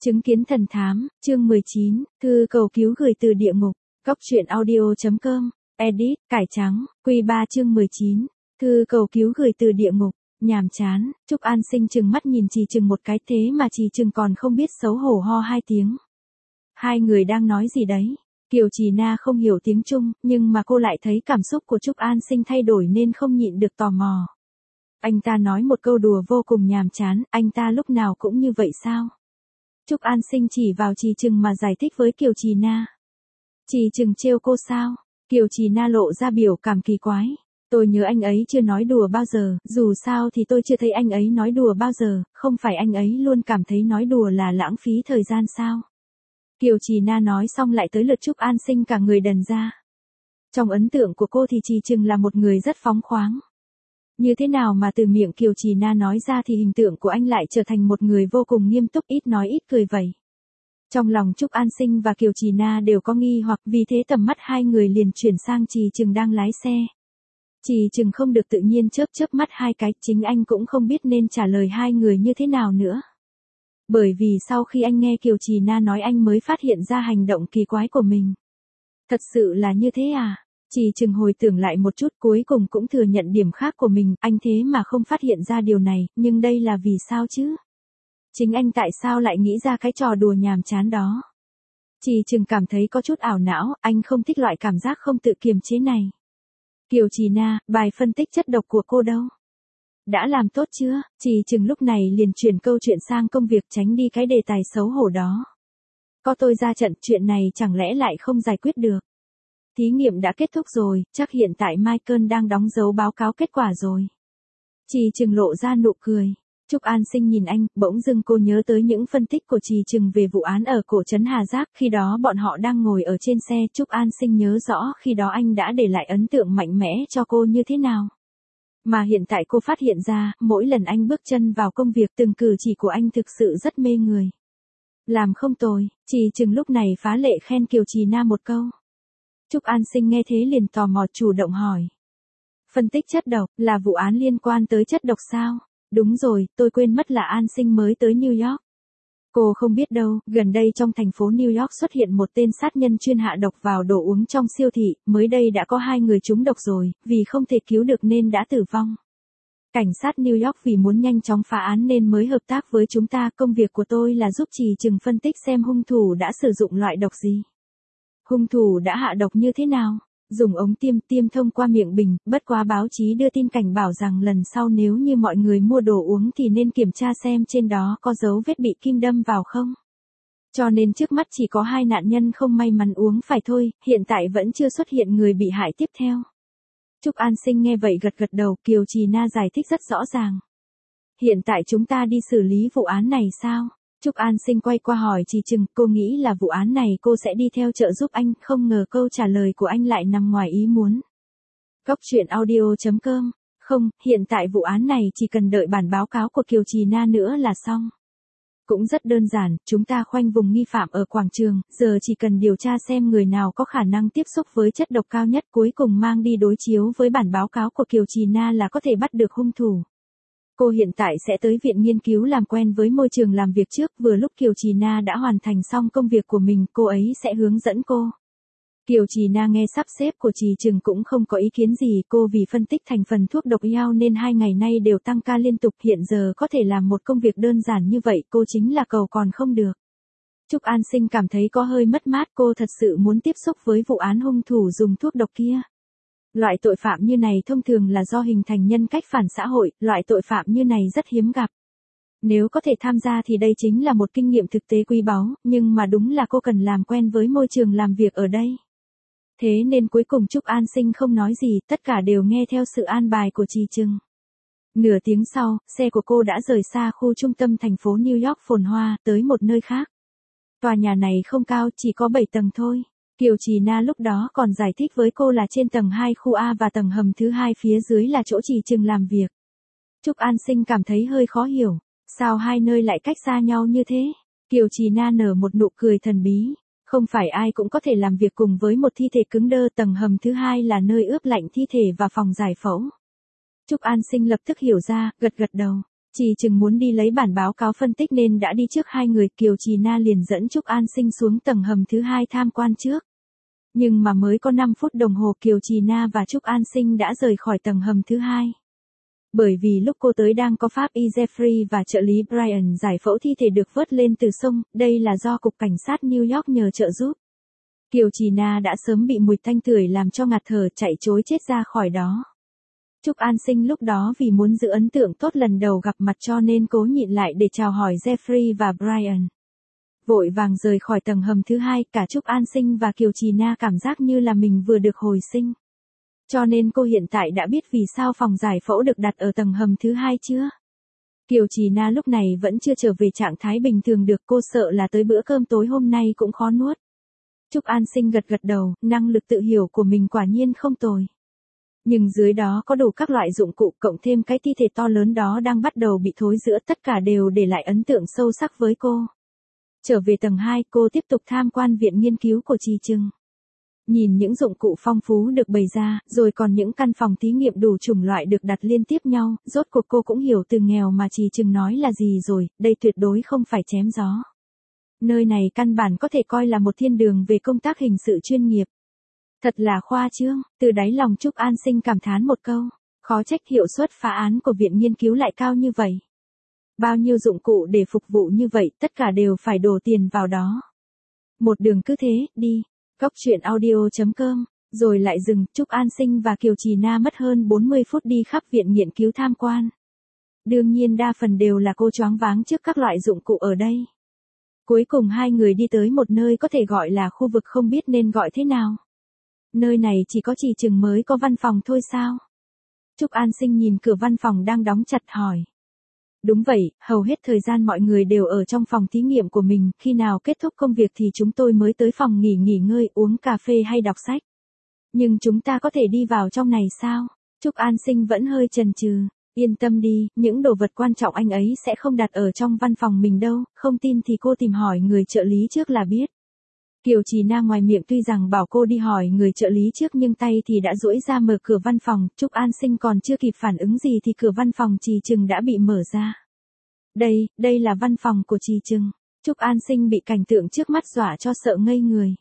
Chứng kiến thần thám, chương 19, thư cầu cứu gửi từ địa ngục, Cóc truyện audio.com, edit, cải trắng, Q3 chương 19, thư cầu cứu gửi từ địa ngục, nhàm chán, Trúc An Sinh chừng mắt nhìn Trì Trừng một cái thế mà Trì Trừng còn không biết xấu hổ ho hai tiếng. Hai người đang nói gì đấy? Kiều Trì Na không hiểu tiếng Trung, nhưng mà cô lại thấy cảm xúc của Trúc An Sinh thay đổi nên không nhịn được tò mò. Anh ta nói một câu đùa vô cùng nhàm chán, anh ta lúc nào cũng như vậy sao? Trúc An Sinh chỉ vào Trì Trừng mà giải thích với Kiều Trì Na. Trì Trừng trêu cô sao? Kiều Trì Na lộ ra biểu cảm kỳ quái. Tôi nhớ anh ấy chưa nói đùa bao giờ, dù sao thì tôi chưa thấy anh ấy nói đùa bao giờ, không phải anh ấy luôn cảm thấy nói đùa là lãng phí thời gian sao? Kiều Trì Na nói xong lại tới lượt Trúc An Sinh cả người đần ra. Trong ấn tượng của cô thì Trì Trừng là một người rất phóng khoáng. Như thế nào mà từ miệng Kiều Trì Na nói ra thì hình tượng của anh lại trở thành một người vô cùng nghiêm túc, ít nói ít cười vậy. Trong lòng Trúc An Sinh và Kiều Trì Na đều có nghi hoặc, vì thế tầm mắt hai người liền chuyển sang Trì Trừng đang lái xe. Trì Trừng không được tự nhiên chớp mắt hai cái, chính anh cũng không biết nên trả lời hai người như thế nào nữa. Bởi vì sau khi anh nghe Kiều Trì Na nói anh mới phát hiện ra hành động kỳ quái của mình. Thật sự là như thế à? Trì Trừng hồi tưởng lại một chút cuối cùng cũng thừa nhận điểm khác của mình, anh thế mà không phát hiện ra điều này, nhưng đây là vì sao chứ? Chính anh tại sao lại nghĩ ra cái trò đùa nhàm chán đó? Trì Trừng cảm thấy có chút ảo não, anh không thích loại cảm giác không tự kiềm chế này. Kiều Trì Na, bài phân tích chất độc của cô đâu? Đã làm tốt chưa? Trì Trừng lúc này liền chuyển câu chuyện sang công việc, tránh đi cái đề tài xấu hổ đó. Có tôi ra trận, chuyện này chẳng lẽ lại không giải quyết được? Thí nghiệm đã kết thúc rồi, chắc hiện tại Michael đang đóng dấu báo cáo kết quả rồi. Trì Trừng lộ ra nụ cười. Trúc An Sinh nhìn anh, bỗng dưng cô nhớ tới những phân tích của Trì Trừng về vụ án ở cổ trấn Hà Giác, khi đó bọn họ đang ngồi ở trên xe. Trúc An Sinh nhớ rõ khi đó anh đã để lại ấn tượng mạnh mẽ cho cô như thế nào. Mà hiện tại cô phát hiện ra, mỗi lần anh bước chân vào công việc từng cử chỉ của anh thực sự rất mê người. Làm không tồi, Trì Trừng lúc này phá lệ khen Kiều Trì Na một câu. Trúc An Sinh nghe thế liền tò mò chủ động hỏi. Phân tích chất độc, là vụ án liên quan tới chất độc sao? Đúng rồi, tôi quên mất là An Sinh mới tới New York. Cô không biết đâu, gần đây trong thành phố New York xuất hiện một tên sát nhân chuyên hạ độc vào đồ uống trong siêu thị, mới đây đã có 2 người trúng độc rồi, vì không thể cứu được nên đã tử vong. Cảnh sát New York vì muốn nhanh chóng phá án nên mới hợp tác với chúng ta, công việc của tôi là giúp Trì Trừng phân tích xem hung thủ đã sử dụng loại độc gì. Hung thủ đã hạ độc như thế nào? Dùng ống tiêm thông qua miệng bình, bất quá báo chí đưa tin cảnh bảo rằng lần sau nếu như mọi người mua đồ uống thì nên kiểm tra xem trên đó có dấu vết bị kim đâm vào không. Cho nên trước mắt chỉ có 2 nạn nhân không may mắn uống phải thôi, hiện tại vẫn chưa xuất hiện người bị hại tiếp theo. Trúc An Sinh nghe vậy gật đầu, Kiều Trì Na giải thích rất rõ ràng. Hiện tại chúng ta đi xử lý vụ án này sao? Trúc An Sinh quay qua hỏi Trì Trừng, cô nghĩ là vụ án này cô sẽ đi theo trợ giúp anh, không ngờ câu trả lời của anh lại nằm ngoài ý muốn. Cóc truyện audio.com, không, hiện tại vụ án này chỉ cần đợi bản báo cáo của Kiều Trì Na nữa là xong. Cũng rất đơn giản, chúng ta khoanh vùng nghi phạm ở quảng trường, giờ chỉ cần điều tra xem người nào có khả năng tiếp xúc với chất độc cao nhất, cuối cùng mang đi đối chiếu với bản báo cáo của Kiều Trì Na là có thể bắt được hung thủ. Cô hiện tại sẽ tới viện nghiên cứu làm quen với môi trường làm việc trước, vừa lúc Kiều Trì Na đã hoàn thành xong công việc của mình, cô ấy sẽ hướng dẫn cô. Kiều Trì Na nghe sắp xếp của Trì Trừng cũng không có ý kiến gì, cô vì phân tích thành phần thuốc độc yao nên 2 ngày nay đều tăng ca liên tục, hiện giờ có thể làm một công việc đơn giản như vậy, cô chính là cầu còn không được. Trúc An Sinh cảm thấy có hơi mất mát, cô thật sự muốn tiếp xúc với vụ án hung thủ dùng thuốc độc kia. Loại tội phạm như này thông thường là do hình thành nhân cách phản xã hội, loại tội phạm như này rất hiếm gặp. Nếu có thể tham gia thì đây chính là một kinh nghiệm thực tế quý báu, nhưng mà đúng là cô cần làm quen với môi trường làm việc ở đây. Thế nên cuối cùng Trúc An Sinh không nói gì, tất cả đều nghe theo sự an bài của Trì Trừng. Nửa tiếng sau, xe của cô đã rời xa khu trung tâm thành phố New York phồn hoa, tới một nơi khác. Tòa nhà này không cao, chỉ có 7 tầng thôi. Kiều Trì Na lúc đó còn giải thích với cô là trên tầng 2 khu A và tầng hầm thứ 2 phía dưới là chỗ Trì Trừng làm việc. Trúc An Sinh cảm thấy hơi khó hiểu, sao hai nơi lại cách xa nhau như thế? Kiều Trì Na nở một nụ cười thần bí, không phải ai cũng có thể làm việc cùng với một thi thể cứng đơ, tầng hầm thứ 2 là nơi ướp lạnh thi thể và phòng giải phẫu. Trúc An Sinh lập tức hiểu ra, gật đầu. Trì Trừng muốn đi lấy bản báo cáo phân tích nên đã đi trước hai người, Kiều Trì Na liền dẫn Trúc An Sinh xuống tầng hầm thứ hai tham quan trước. Nhưng mà mới có 5 phút đồng hồ Kiều Trì Na và Trúc An Sinh đã rời khỏi tầng hầm thứ hai. Bởi vì lúc cô tới đang có pháp y Jeffrey và trợ lý Brian giải phẫu thi thể được vớt lên từ sông, đây là do Cục Cảnh sát New York nhờ trợ giúp. Kiều Trì Na đã sớm bị mùi tanh tưởi làm cho ngạt thở chạy trối chết ra khỏi đó. Trúc An Sinh lúc đó vì muốn giữ ấn tượng tốt lần đầu gặp mặt cho nên cố nhịn lại để chào hỏi Jeffrey và Brian. Vội vàng rời khỏi tầng hầm thứ hai, cả Trúc An Sinh và Kiều Trì Na cảm giác như là mình vừa được hồi sinh. Cho nên cô hiện tại đã biết vì sao phòng giải phẫu được đặt ở tầng hầm thứ hai chưa? Kiều Trì Na lúc này vẫn chưa trở về trạng thái bình thường được, cô sợ là tới bữa cơm tối hôm nay cũng khó nuốt. Trúc An Sinh gật gật đầu, năng lực tự hiểu của mình quả nhiên không tồi. Nhưng dưới đó có đủ các loại dụng cụ cộng thêm cái thi thể to lớn đó đang bắt đầu bị thối rữa, tất cả đều để lại ấn tượng sâu sắc với cô. Trở về tầng 2, cô tiếp tục tham quan viện nghiên cứu của Trì Trừng. Nhìn những dụng cụ phong phú được bày ra, rồi còn những căn phòng thí nghiệm đủ chủng loại được đặt liên tiếp nhau, rốt cuộc cô cũng hiểu từ nghèo mà Trì Trừng nói là gì rồi, đây tuyệt đối không phải chém gió. Nơi này căn bản có thể coi là một thiên đường về công tác hình sự chuyên nghiệp. Thật là khoa trương, từ đáy lòng Trúc An Sinh cảm thán một câu, khó trách hiệu suất phá án của viện nghiên cứu lại cao như vậy. Bao nhiêu dụng cụ để phục vụ như vậy, tất cả đều phải đổ tiền vào đó. Một đường cứ thế, đi. Góc truyện audio.com, rồi lại dừng, Trúc An Sinh và Kiều Trì Na mất hơn 40 phút đi khắp viện nghiên cứu tham quan. Đương nhiên đa phần đều là cô choáng váng trước các loại dụng cụ ở đây. Cuối cùng hai người đi tới một nơi có thể gọi là khu vực không biết nên gọi thế nào. Nơi này chỉ có Trì Trừng mới có văn phòng thôi sao? Trúc An Sinh nhìn cửa văn phòng đang đóng chặt hỏi. Đúng vậy, hầu hết thời gian mọi người đều ở trong phòng thí nghiệm của mình, khi nào kết thúc công việc thì chúng tôi mới tới phòng nghỉ ngơi, uống cà phê hay đọc sách. Nhưng chúng ta có thể đi vào trong này sao? Trúc An Sinh vẫn hơi chần chừ. Yên tâm đi, những đồ vật quan trọng anh ấy sẽ không đặt ở trong văn phòng mình đâu, không tin thì cô tìm hỏi người trợ lý trước là biết. Kiều Trì Na ngoài miệng tuy rằng bảo cô đi hỏi người trợ lý trước nhưng tay thì đã duỗi ra mở cửa văn phòng, Trúc An Sinh còn chưa kịp phản ứng gì thì cửa văn phòng Trì Trừng đã bị mở ra. Đây là văn phòng của Trì Trừng. Trúc An Sinh bị cảnh tượng trước mắt dọa cho sợ ngây người.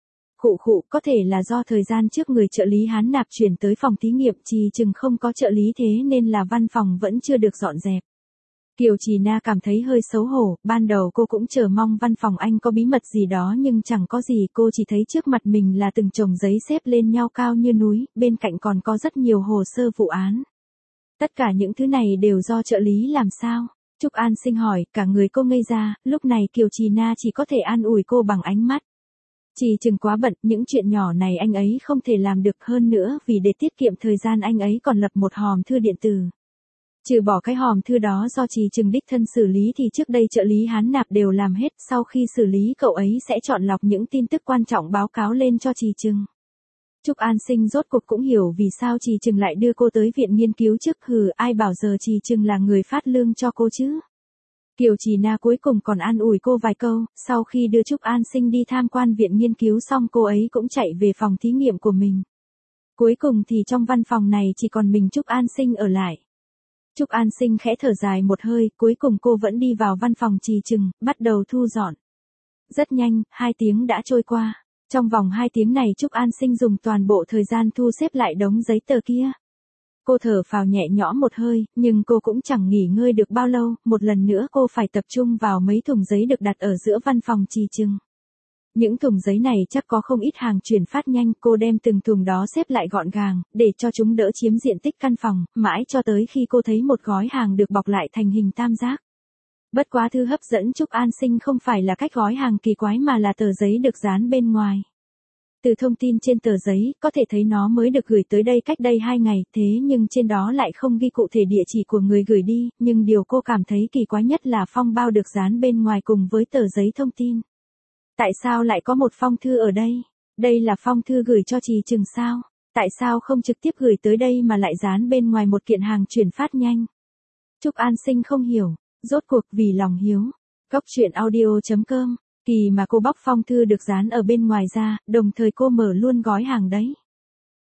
Khụ, có thể là do thời gian trước người trợ lý Hán Nạp chuyển tới phòng thí nghiệm, Trì Trừng không có trợ lý thế nên là văn phòng vẫn chưa được dọn dẹp. Kiều Trì Na cảm thấy hơi xấu hổ, ban đầu cô cũng chờ mong văn phòng anh có bí mật gì đó nhưng chẳng có gì, cô chỉ thấy trước mặt mình là từng chồng giấy xếp lên nhau cao như núi, bên cạnh còn có rất nhiều hồ sơ vụ án. Tất cả những thứ này đều do trợ lý làm sao? Trúc An Sinh hỏi, cả người cô ngây ra, lúc này Kiều Trì Na chỉ có thể an ủi cô bằng ánh mắt. Trì Trừng quá bận, những chuyện nhỏ này anh ấy không thể làm được, hơn nữa vì để tiết kiệm thời gian anh ấy còn lập một hòm thư điện tử. Trừ bỏ cái hòm thư đó do Trì Trừng đích thân xử lý thì trước đây trợ lý Hán Nạp đều làm hết, sau khi xử lý cậu ấy sẽ chọn lọc những tin tức quan trọng báo cáo lên cho Trì Trừng. Trúc An Sinh rốt cuộc cũng hiểu vì sao Trì Trừng lại đưa cô tới viện nghiên cứu trước, ai bảo giờ Trì Trừng là người phát lương cho cô chứ. Kiều Trì Na cuối cùng còn an ủi cô vài câu, sau khi đưa Trúc An Sinh đi tham quan viện nghiên cứu xong cô ấy cũng chạy về phòng thí nghiệm của mình. Cuối cùng thì trong văn phòng này chỉ còn mình Trúc An Sinh ở lại. Trúc An Sinh khẽ thở dài một hơi, cuối cùng cô vẫn đi vào văn phòng Trì Trừng, bắt đầu thu dọn. Rất nhanh, 2 tiếng đã trôi qua. Trong vòng 2 tiếng này Trúc An Sinh dùng toàn bộ thời gian thu xếp lại đống giấy tờ kia. Cô thở phào nhẹ nhõm một hơi, nhưng cô cũng chẳng nghỉ ngơi được bao lâu, một lần nữa cô phải tập trung vào mấy thùng giấy được đặt ở giữa văn phòng Trì Trừng. Những thùng giấy này chắc có không ít hàng chuyển phát nhanh, cô đem từng thùng đó xếp lại gọn gàng, để cho chúng đỡ chiếm diện tích căn phòng, mãi cho tới khi cô thấy một gói hàng được bọc lại thành hình tam giác. Bất quá thứ hấp dẫn Trúc An Sinh không phải là cách gói hàng kỳ quái mà là tờ giấy được dán bên ngoài. Từ thông tin trên tờ giấy, có thể thấy nó mới được gửi tới đây cách đây 2 ngày, thế nhưng trên đó lại không ghi cụ thể địa chỉ của người gửi đi, nhưng điều cô cảm thấy kỳ quái nhất là phong bao được dán bên ngoài cùng với tờ giấy thông tin. Tại sao lại có một phong thư ở đây? Đây là phong thư gửi cho Trì Trừng sao? Tại sao không trực tiếp gửi tới đây mà lại dán bên ngoài một kiện hàng chuyển phát nhanh? Trúc An Sinh không hiểu, rốt cuộc vì lòng hiếu. Góc truyện audio.com, kỳ mà cô bóc phong thư được dán ở bên ngoài ra, đồng thời cô mở luôn gói hàng đấy.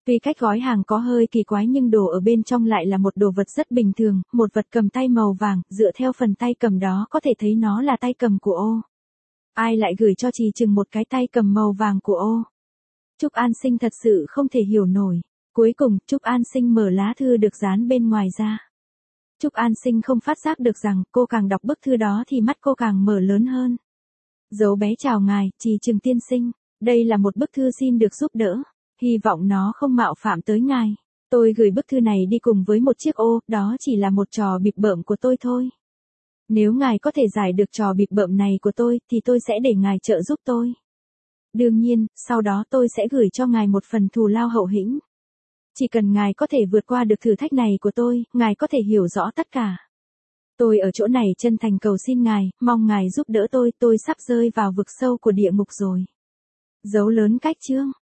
Tuy cách gói hàng có hơi kỳ quái nhưng đồ ở bên trong lại là một đồ vật rất bình thường, một vật cầm tay màu vàng, dựa theo phần tay cầm đó có thể thấy nó là tay cầm của ô. Ai lại gửi cho Trì Trừng một cái tay cầm màu vàng của ô? Trúc An Sinh thật sự không thể hiểu nổi. Cuối cùng, Trúc An Sinh mở lá thư được dán bên ngoài ra. Trúc An Sinh không phát giác được rằng cô càng đọc bức thư đó thì mắt cô càng mở lớn hơn. Dấu bé chào ngài, Trì Trừng tiên sinh. Đây là một bức thư xin được giúp đỡ. Hy vọng nó không mạo phạm tới ngài. Tôi gửi bức thư này đi cùng với một chiếc ô, đó chỉ là một trò bịp bợm của tôi thôi. Nếu ngài có thể giải được trò bịp bợm này của tôi thì tôi sẽ để ngài trợ giúp tôi. Đương nhiên, sau đó tôi sẽ gửi cho ngài một phần thù lao hậu hĩnh. Chỉ cần ngài có thể vượt qua được thử thách này của tôi, ngài có thể hiểu rõ tất cả. Tôi ở chỗ này chân thành cầu xin ngài, mong ngài giúp đỡ tôi sắp rơi vào vực sâu của địa ngục rồi. Dấu lớn cách chương.